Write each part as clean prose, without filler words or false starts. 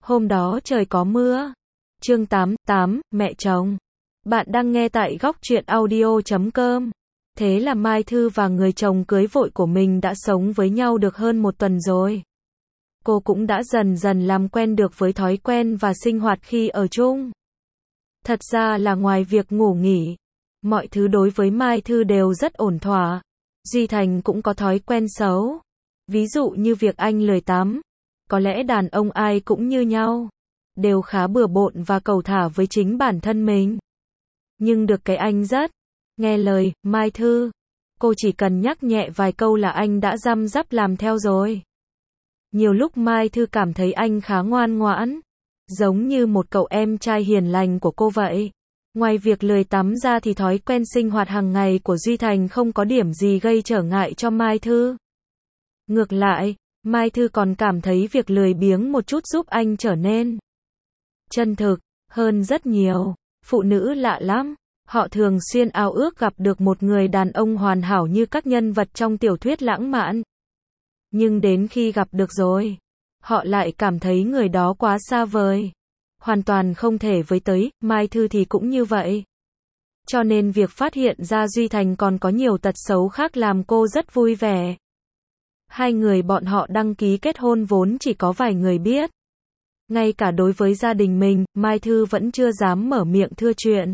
Hôm đó trời có mưa. Chương 88, mẹ chồng. Bạn đang nghe tại góc truyện audio.com. Thế là Mai Thư và người chồng cưới vội của mình đã sống với nhau được hơn một tuần rồi. Cô cũng đã dần dần làm quen được với thói quen và sinh hoạt khi ở chung. Thật ra là ngoài việc ngủ nghỉ, mọi thứ đối với Mai Thư đều rất ổn thỏa. Duy Thành cũng có thói quen xấu. Ví dụ như việc anh lười tắm. Có lẽ đàn ông ai cũng như nhau, đều khá bừa bộn và cẩu thả với chính bản thân mình. Nhưng được cái anh rất nghe lời Mai Thư. Cô chỉ cần nhắc nhẹ vài câu là anh đã răm rắp làm theo rồi. Nhiều lúc Mai Thư cảm thấy anh khá ngoan ngoãn, giống như một cậu em trai hiền lành của cô vậy. Ngoài việc lười tắm ra thì thói quen sinh hoạt hàng ngày của Duy Thành không có điểm gì gây trở ngại cho Mai Thư. Ngược lại, Mai Thư còn cảm thấy việc lười biếng một chút giúp anh trở nên chân thực hơn rất nhiều. Phụ nữ lạ lắm, họ thường xuyên ao ước gặp được một người đàn ông hoàn hảo như các nhân vật trong tiểu thuyết lãng mạn. Nhưng đến khi gặp được rồi, họ lại cảm thấy người đó quá xa vời, hoàn toàn không thể với tới. Mai Thư thì cũng như vậy. Cho nên việc phát hiện ra Duy Thành còn có nhiều tật xấu khác làm cô rất vui vẻ. Hai người bọn họ đăng ký kết hôn vốn chỉ có vài người biết. Ngay cả đối với gia đình mình, Mai Thư vẫn chưa dám mở miệng thưa chuyện.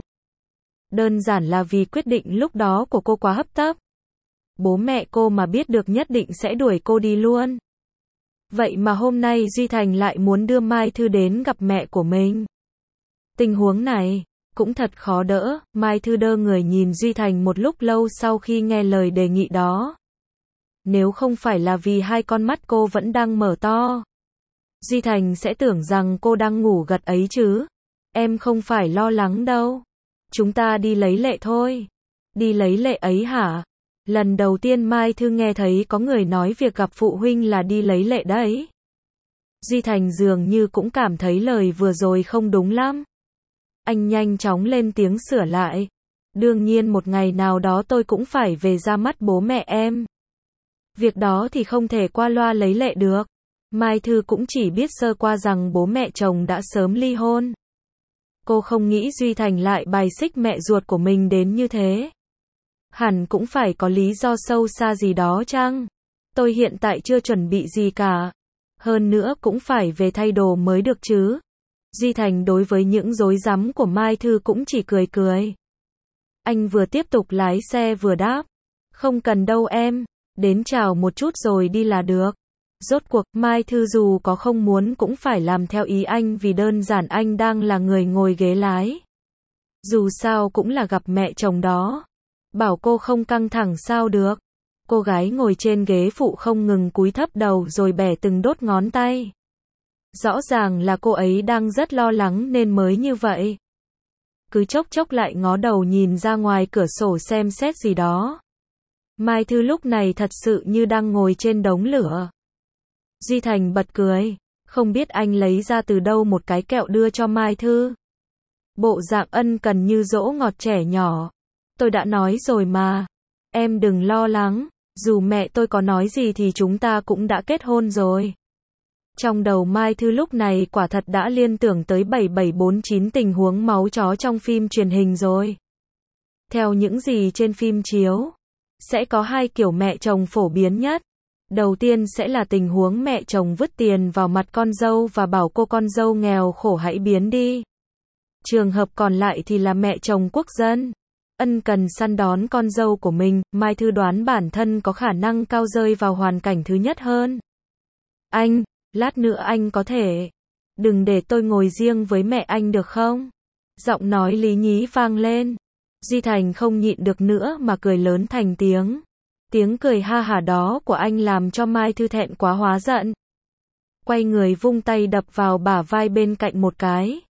Đơn giản là vì quyết định lúc đó của cô quá hấp tấp. Bố mẹ cô mà biết được nhất định sẽ đuổi cô đi luôn. Vậy mà hôm nay Duy Thành lại muốn đưa Mai Thư đến gặp mẹ của mình. Tình huống này cũng thật khó đỡ. Mai Thư đơ người nhìn Duy Thành một lúc lâu sau khi nghe lời đề nghị đó. Nếu không phải là vì hai con mắt cô vẫn đang mở to, Duy Thành sẽ tưởng rằng cô đang ngủ gật ấy chứ. Em không phải lo lắng đâu. Chúng ta đi lấy lệ thôi. Đi lấy lệ ấy hả? Lần đầu tiên Mai Thư nghe thấy có người nói việc gặp phụ huynh là đi lấy lệ đấy. Duy Thành dường như cũng cảm thấy lời vừa rồi không đúng lắm. Anh nhanh chóng lên tiếng sửa lại. Đương nhiên một ngày nào đó tôi cũng phải về ra mắt bố mẹ em. Việc đó thì không thể qua loa lấy lệ được. Mai Thư cũng chỉ biết sơ qua rằng bố mẹ chồng đã sớm ly hôn. Cô không nghĩ Duy Thành lại bài xích mẹ ruột của mình đến như thế. Hẳn cũng phải có lý do sâu xa gì đó chăng? Tôi hiện tại chưa chuẩn bị gì cả. Hơn nữa cũng phải về thay đồ mới được chứ. Duy Thành đối với những rối rắm của Mai Thư cũng chỉ cười cười. Anh vừa tiếp tục lái xe vừa đáp. Không cần đâu em. Đến chào một chút rồi đi là được. Rốt cuộc, Mai Thư dù có không muốn cũng phải làm theo ý anh vì đơn giản anh đang là người ngồi ghế lái. Dù sao cũng là gặp mẹ chồng đó. Bảo cô không căng thẳng sao được. Cô gái ngồi trên ghế phụ không ngừng cúi thấp đầu rồi bẻ từng đốt ngón tay. Rõ ràng là cô ấy đang rất lo lắng nên mới như vậy. Cứ chốc chốc lại ngó đầu nhìn ra ngoài cửa sổ xem xét gì đó. Mai Thư lúc này thật sự như đang ngồi trên đống lửa. Duy Thành bật cười. Không biết anh lấy ra từ đâu một cái kẹo đưa cho Mai Thư. Bộ dạng ân cần như dỗ ngọt trẻ nhỏ. Tôi đã nói rồi mà. Em đừng lo lắng. Dù mẹ tôi có nói gì thì chúng ta cũng đã kết hôn rồi. Trong đầu Mai Thư lúc này quả thật đã liên tưởng tới 7749 tình huống máu chó trong phim truyền hình rồi. Theo những gì trên phim chiếu, sẽ có hai kiểu mẹ chồng phổ biến nhất. Đầu tiên sẽ là tình huống mẹ chồng vứt tiền vào mặt con dâu và bảo cô con dâu nghèo khổ hãy biến đi. Trường hợp còn lại thì là mẹ chồng quốc dân, ân cần săn đón con dâu của mình. Mai Thư đoán bản thân có khả năng cao rơi vào hoàn cảnh thứ nhất hơn. Anh, lát nữa anh có thể đừng để tôi ngồi riêng với mẹ anh được không? Giọng nói lý nhí vang lên. Duy Thành không nhịn được nữa mà cười lớn thành tiếng. Tiếng cười ha hả đó của anh làm cho Mai Thư thẹn quá hóa giận. Quay người vung tay đập vào bả vai bên cạnh một cái.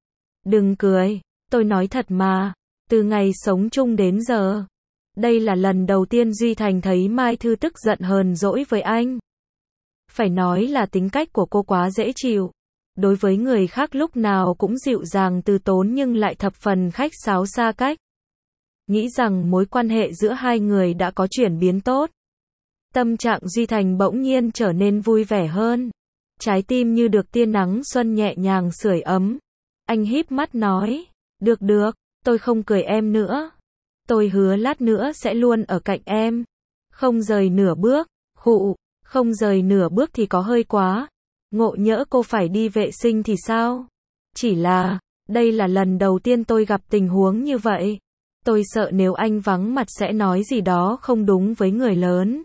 Đừng cười, tôi nói thật mà, từ ngày sống chung đến giờ, đây là lần đầu tiên Duy Thành thấy Mai Thư tức giận hờn dỗi với anh. Phải nói là tính cách của cô quá dễ chịu. Đối với người khác lúc nào cũng dịu dàng từ tốn nhưng lại thập phần khách sáo xa cách. Nghĩ rằng mối quan hệ giữa hai người đã có chuyển biến tốt. Tâm trạng Duy Thành bỗng nhiên trở nên vui vẻ hơn. Trái tim như được tia nắng xuân nhẹ nhàng sưởi ấm. Anh híp mắt nói, được được, tôi không cười em nữa. Tôi hứa lát nữa sẽ luôn ở cạnh em. Không rời nửa bước, khụ, không rời nửa bước thì có hơi quá. Ngộ nhỡ cô phải đi vệ sinh thì sao? Chỉ là, đây là lần đầu tiên tôi gặp tình huống như vậy. Tôi sợ nếu anh vắng mặt sẽ nói gì đó không đúng với người lớn.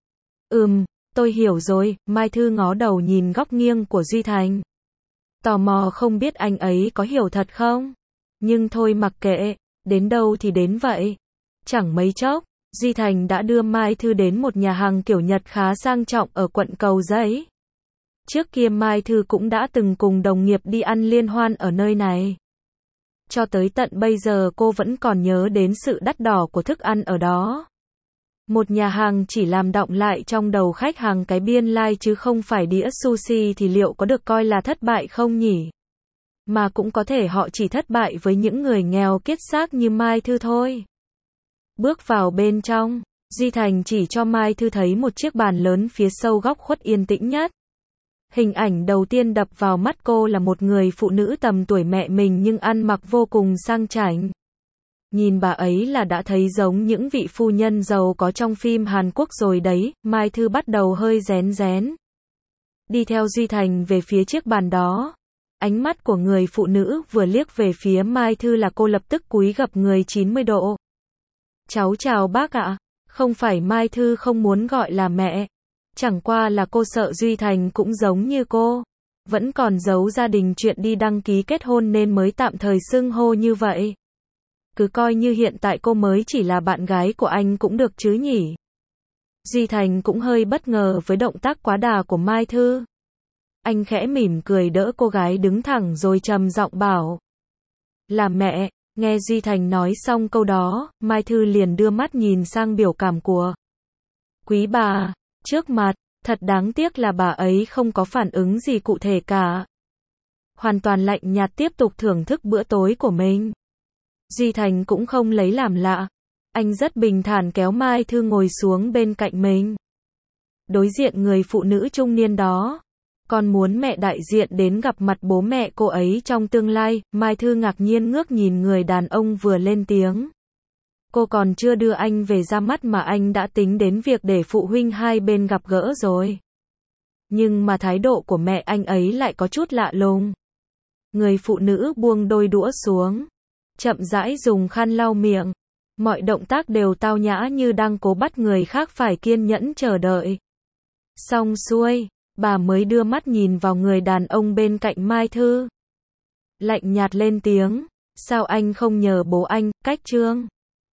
Tôi hiểu rồi, Mai Thư ngó đầu nhìn góc nghiêng của Duy Thành. Tò mò không biết anh ấy có hiểu thật không? Nhưng thôi mặc kệ, đến đâu thì đến vậy. Chẳng mấy chốc, Duy Thành đã đưa Mai Thư đến một nhà hàng kiểu Nhật khá sang trọng ở quận Cầu Giấy. Trước kia Mai Thư cũng đã từng cùng đồng nghiệp đi ăn liên hoan ở nơi này. Cho tới tận bây giờ cô vẫn còn nhớ đến sự đắt đỏ của thức ăn ở đó. Một nhà hàng chỉ làm đọng lại trong đầu khách hàng cái biên lai chứ không phải đĩa sushi thì liệu có được coi là thất bại không nhỉ? Mà cũng có thể họ chỉ thất bại với những người nghèo kiết xác như Mai Thư thôi. Bước vào bên trong, Duy Thành chỉ cho Mai Thư thấy một chiếc bàn lớn phía sau góc khuất yên tĩnh nhất. Hình ảnh đầu tiên đập vào mắt cô là một người phụ nữ tầm tuổi mẹ mình nhưng ăn mặc vô cùng sang chảnh. Nhìn bà ấy là đã thấy giống những vị phu nhân giàu có trong phim Hàn Quốc rồi đấy, Mai Thư bắt đầu hơi rén rén. Đi theo Duy Thành về phía chiếc bàn đó. Ánh mắt của người phụ nữ vừa liếc về phía Mai Thư là cô lập tức cúi gập người 90 độ. Cháu chào bác ạ. Không phải Mai Thư không muốn gọi là mẹ. Chẳng qua là cô sợ Duy Thành cũng giống như cô. Vẫn còn giấu gia đình chuyện đi đăng ký kết hôn nên mới tạm thời xưng hô như vậy. Cứ coi như hiện tại cô mới chỉ là bạn gái của anh cũng được chứ nhỉ. Duy Thành cũng hơi bất ngờ với động tác quá đà của Mai Thư. Anh khẽ mỉm cười đỡ cô gái đứng thẳng rồi trầm giọng bảo. Là mẹ. Nghe Duy Thành nói xong câu đó, Mai Thư liền đưa mắt nhìn sang biểu cảm của quý bà trước mặt. Thật đáng tiếc là bà ấy không có phản ứng gì cụ thể cả. Hoàn toàn lạnh nhạt tiếp tục thưởng thức bữa tối của mình. Duy Thành cũng không lấy làm lạ. Anh rất bình thản kéo Mai Thư ngồi xuống bên cạnh mình. Đối diện người phụ nữ trung niên đó. Con muốn mẹ đại diện đến gặp mặt bố mẹ cô ấy trong tương lai. Mai Thư ngạc nhiên ngước nhìn người đàn ông vừa lên tiếng. Cô còn chưa đưa anh về ra mắt mà anh đã tính đến việc để phụ huynh hai bên gặp gỡ rồi. Nhưng mà thái độ của mẹ anh ấy lại có chút lạ lùng. Người phụ nữ buông đôi đũa xuống. Chậm rãi dùng khăn lau miệng. Mọi động tác đều tao nhã như đang cố bắt người khác phải kiên nhẫn chờ đợi. Xong xuôi, bà mới đưa mắt nhìn vào người đàn ông bên cạnh Mai Thư. Lạnh nhạt lên tiếng. Sao anh không nhờ bố anh, cách Trương?